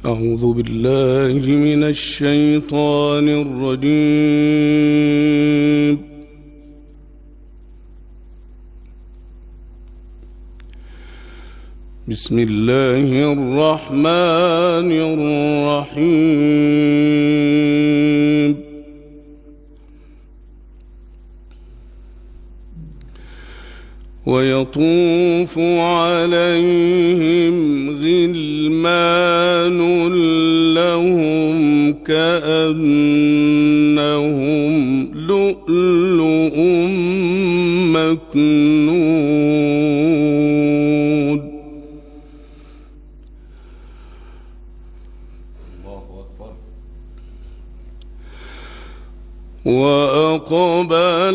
أعوذ بالله من الشيطان الرجيم. بسم الله الرحمن الرحيم. ويطوف عليهم غلمان لهم كأنهم لؤلؤ مكنون. الله أكبر. وأقبل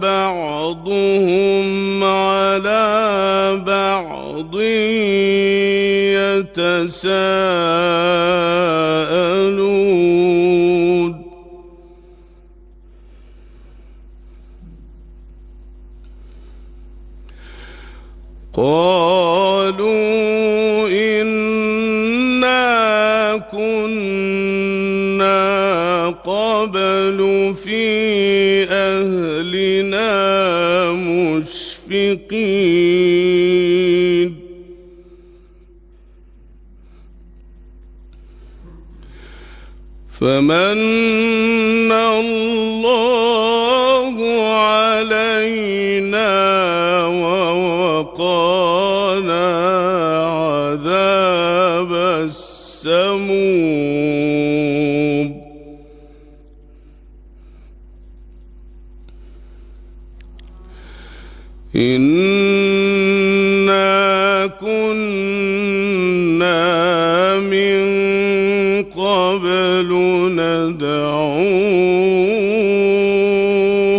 بعضهم على بعض يتساءلون. قالوا إنا كنا قبل في أهلنا مشفقين. فمن الله علينا ووقانا عذاب السموم. إنا كنا من قبل ندعوه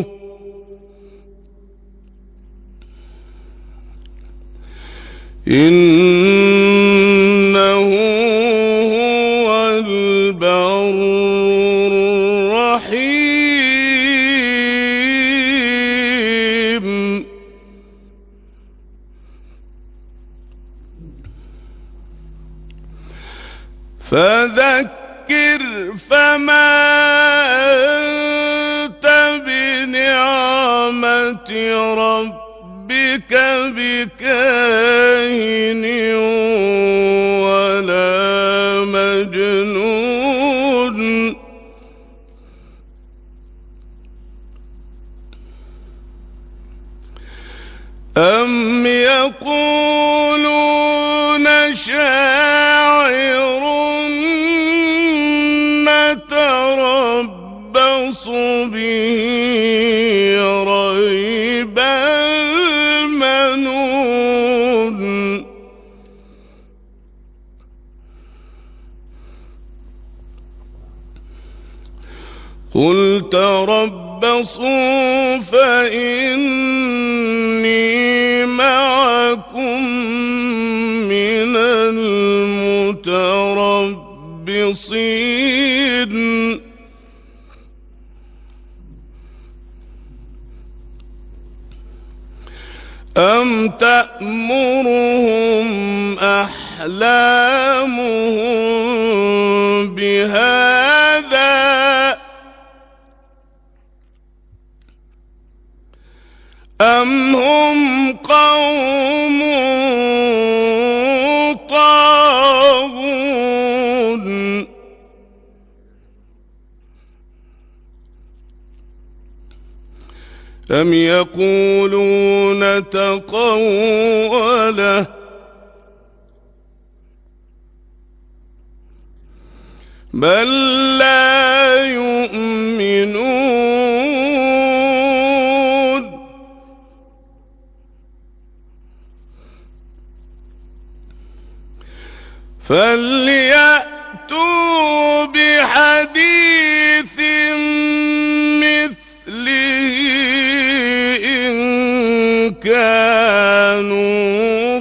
إنه هو البر الرحيم. فذكر فما أنت بنعمة ربك بكاهن ولا مجنون. أم يقولون شاعر نتربص به ريب المنون. قل تربصوا فإني معكم من المتربصين. أم تأمرهم أحلامهم بهذا أم هم قوم طاغون. أم يقولون تقوله بل لا يؤمنون. فليأتوا بحديث مثله إن كانوا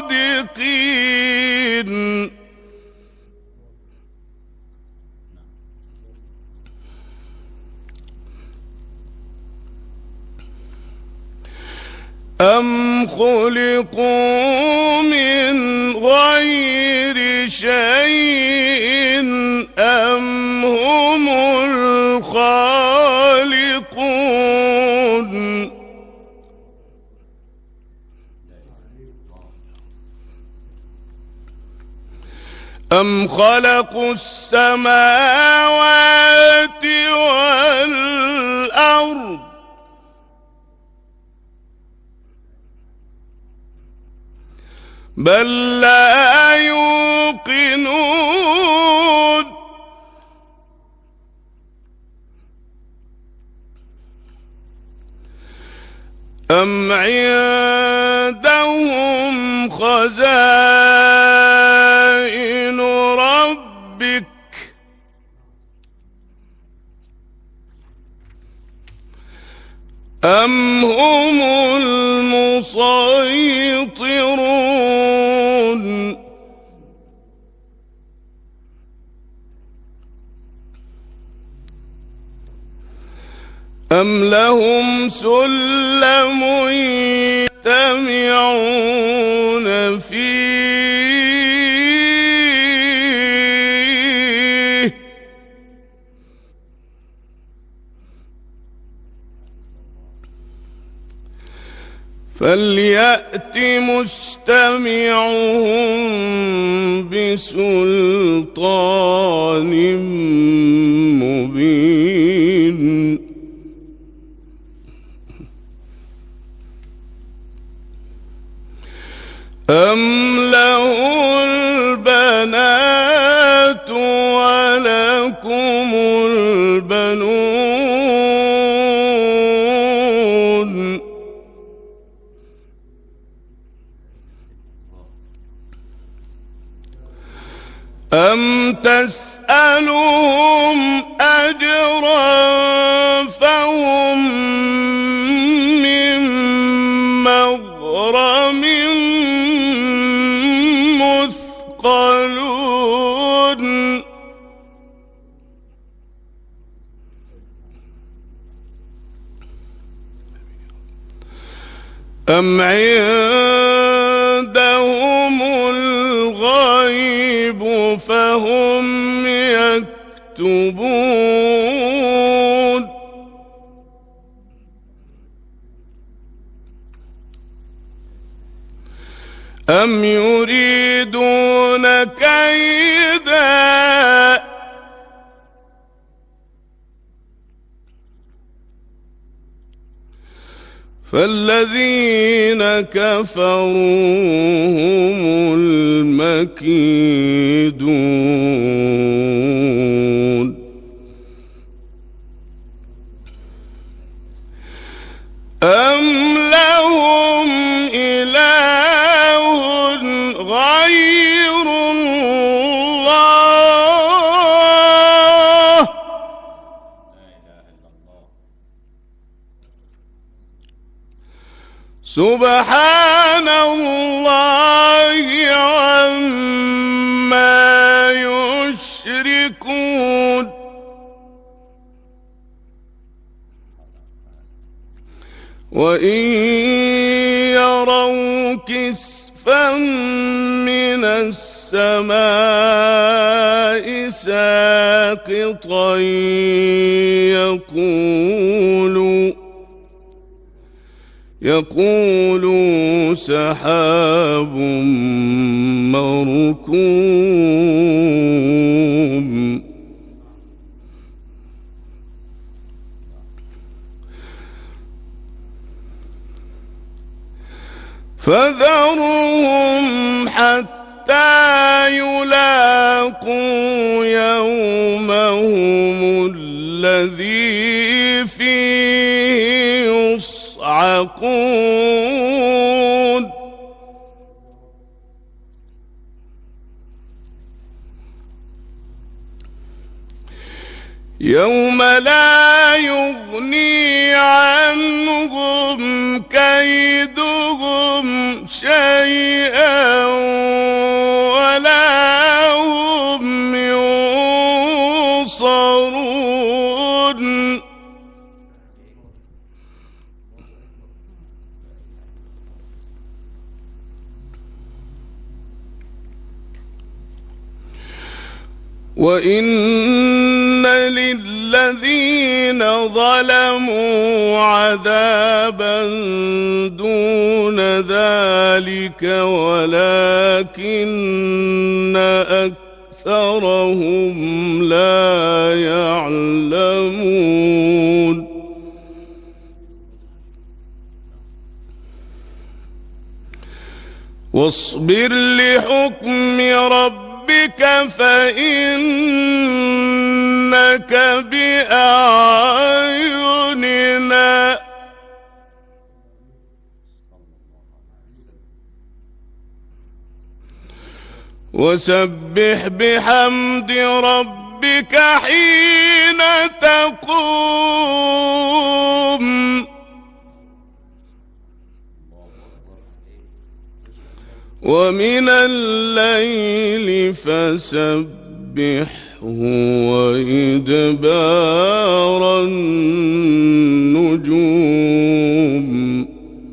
صادقين. أم خلقوا من غير شيء أم هم الخالقون أم خلقوا السماوات والأرض بل لا يوقنون أم عندهم خزائن ربك أم هم المسيطرون أم لهم سلم يستمعون فيه فليأت مستمعهم بسلطان مبين أم له البنات ولكم البنون أم تسألهم أجرا فهم من مغرم مثقلون أم عندهم الغيب فهم يكتبون أم يريدون كيدا فالذين كفروا هم المكيدون أم لهم إله غير الله سبحان الله عما يشركون وإن يروا كسفا من السماء ساقطا يقولوا سحاب مركوم فذرهم حتى يلاقوا يومهم الذي فيه يصعقون يوم لا يغني عنهم كيدهم شيئا ولا هم ينصرون وإن للذين ظلموا عذابا دون ذلك ولكن أكثرهم لا يعلمون واصبر لحكم ربك فإنك بأعيننا وسبح بحمد ربك حين تقوم ومن الليل فسبحه وإدبار النجوم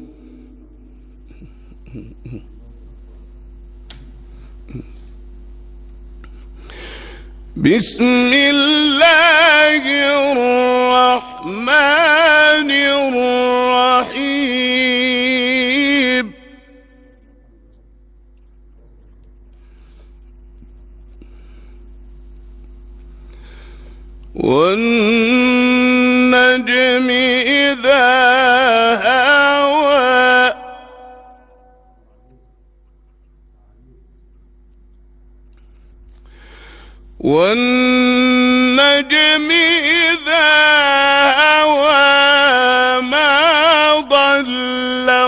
بسم الله الرحمن الرحيم والنجم إذا هوى والنجم إذا هوى ما ضل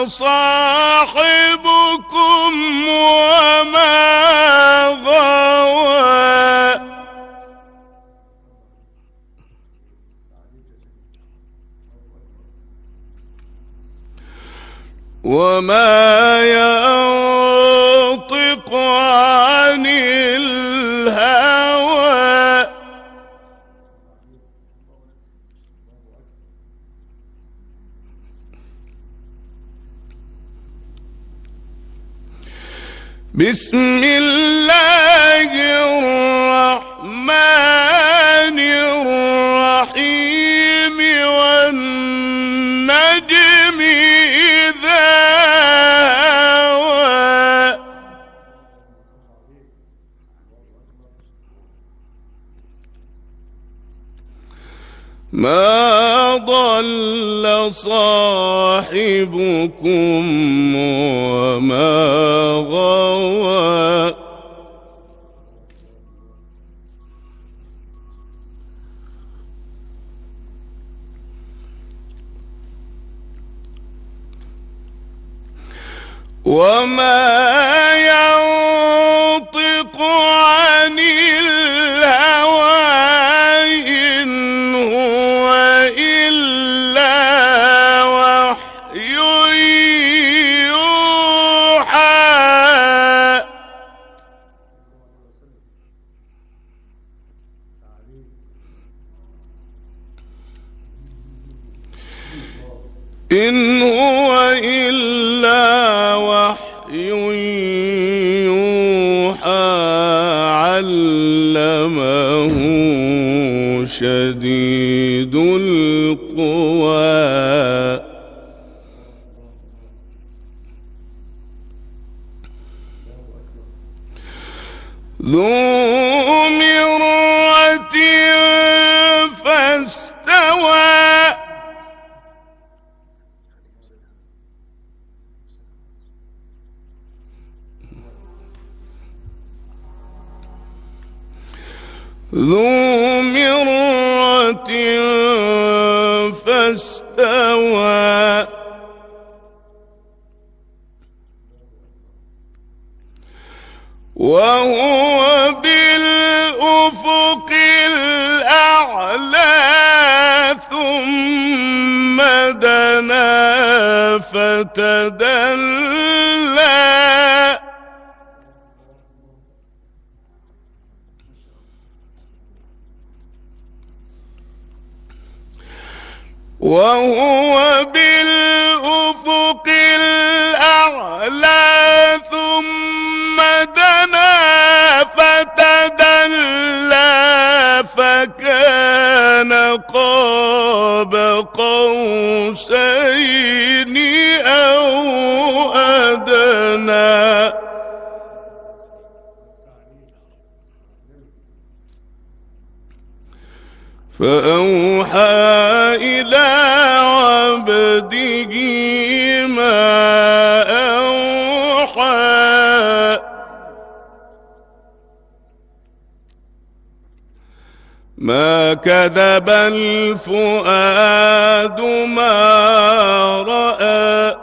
صاحبكم وما غوى وما ينطق عن الهوى بسم الله الرحمن الرحيم والنجم إذا هوى ما ضل صاحبكم وما غوى وما ينطق عن الهوى إن هو إلا وحي يوحى إن هو إلا وحي يوحى علمه شديد القوى ذو مرة فاستوى ذو مرة فاستوى وهو بالأفق الأعلى ثم دنا فتدلى وهو بالأفق الأعلى ثم دنا فتدلى فكان قاب قوسين أو أدنى فأوحى إلى عبده ما أوحى ما كذب الفؤاد ما رأى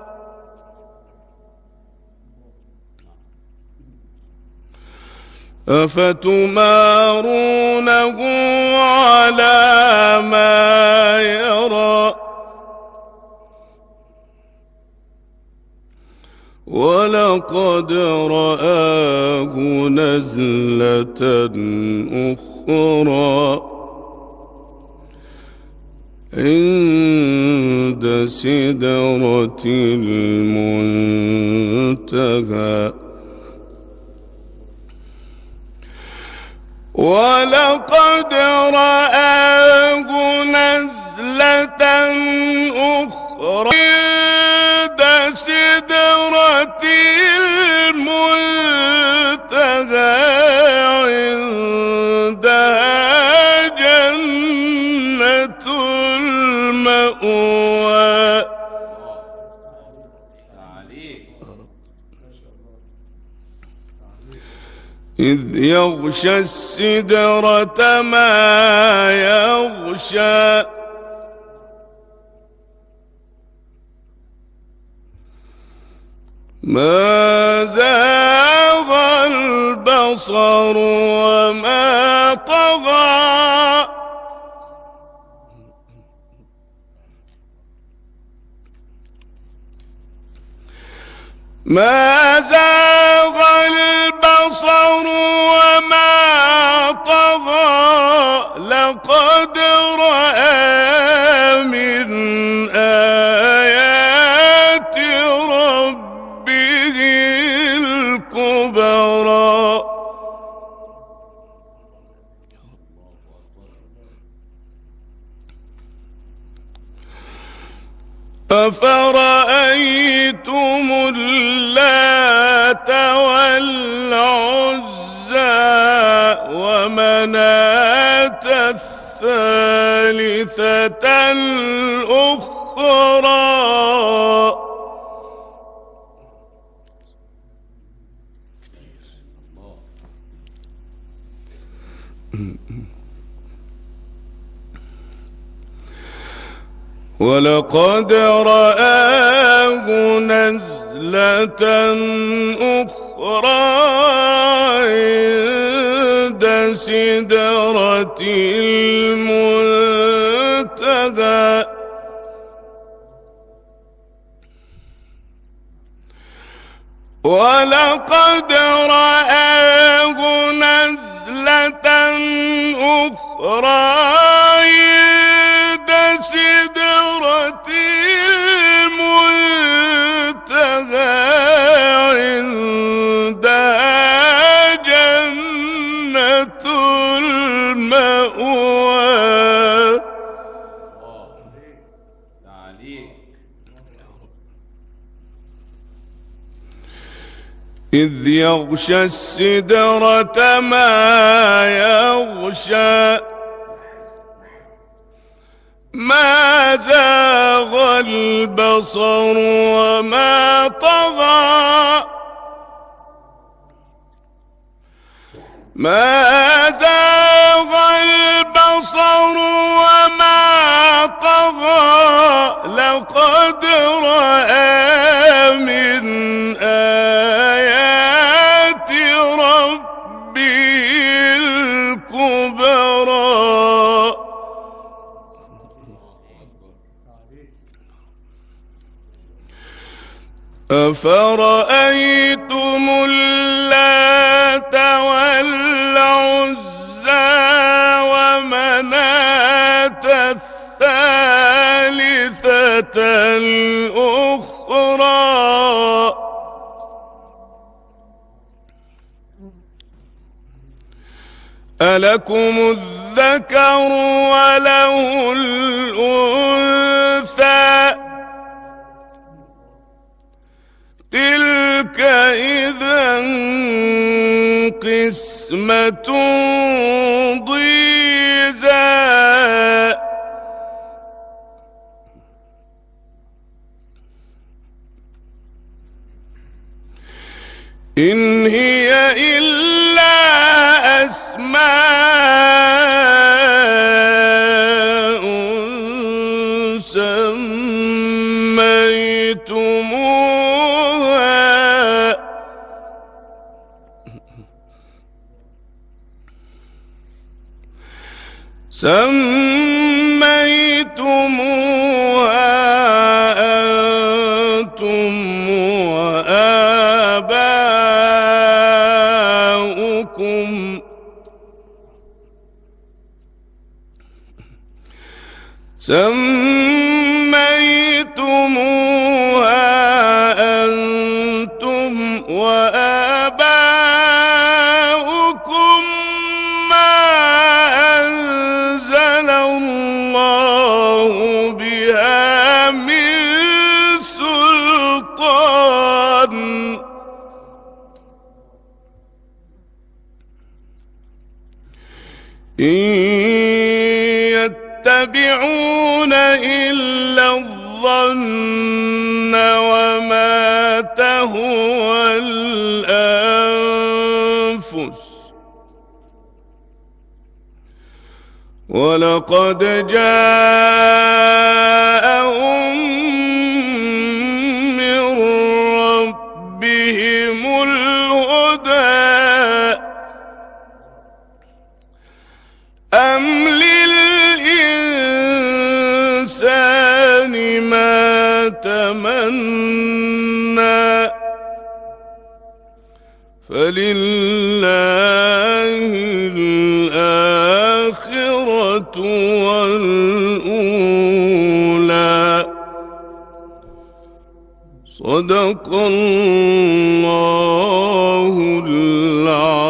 أفتمارونه على ما يرى ولقد رآه نزلة أخرى عند سدرة المنتهى ولقد رآه نزلة أخرى عند سدرة المنتهى عندها جنة المأوى إذ يغشى السدرة ما يغشى ما زاغ البصر وما طغى ما زاغ البصر وما طغى لقد رأى من آيات ربه الكبرى أفرأيتم اللات والعزى ومناة الثالثة الأخرى ولقد رآه نزلة أخرى عند سدرة المنتهى ولقد رآه نزلة أخرى عند سدرة المنتهى عندها جنة المأوى إذ يغشى السدرة ما يغشى ما زاغ البصر وما طغى ما زاغ البصر وما طغى لقد رأى من آيات ربه الكبرى أفرأيتم اللات والعزى ومناة الثالثة الأخرى ألكم الذكر الذكر وله الأنثى تلك إذا قسمة ضيزى إن هي إلا أسماء سميتموها أنتم وآباؤكم ما أنزل الله بها من سلطان إن يتبعون إلا الظن وما تهوى الأنفس ولقد جاءهم من ربهم الهدى أم للإنسان ما تمنى فلله الآخرة والأولى صدق الله العظيم.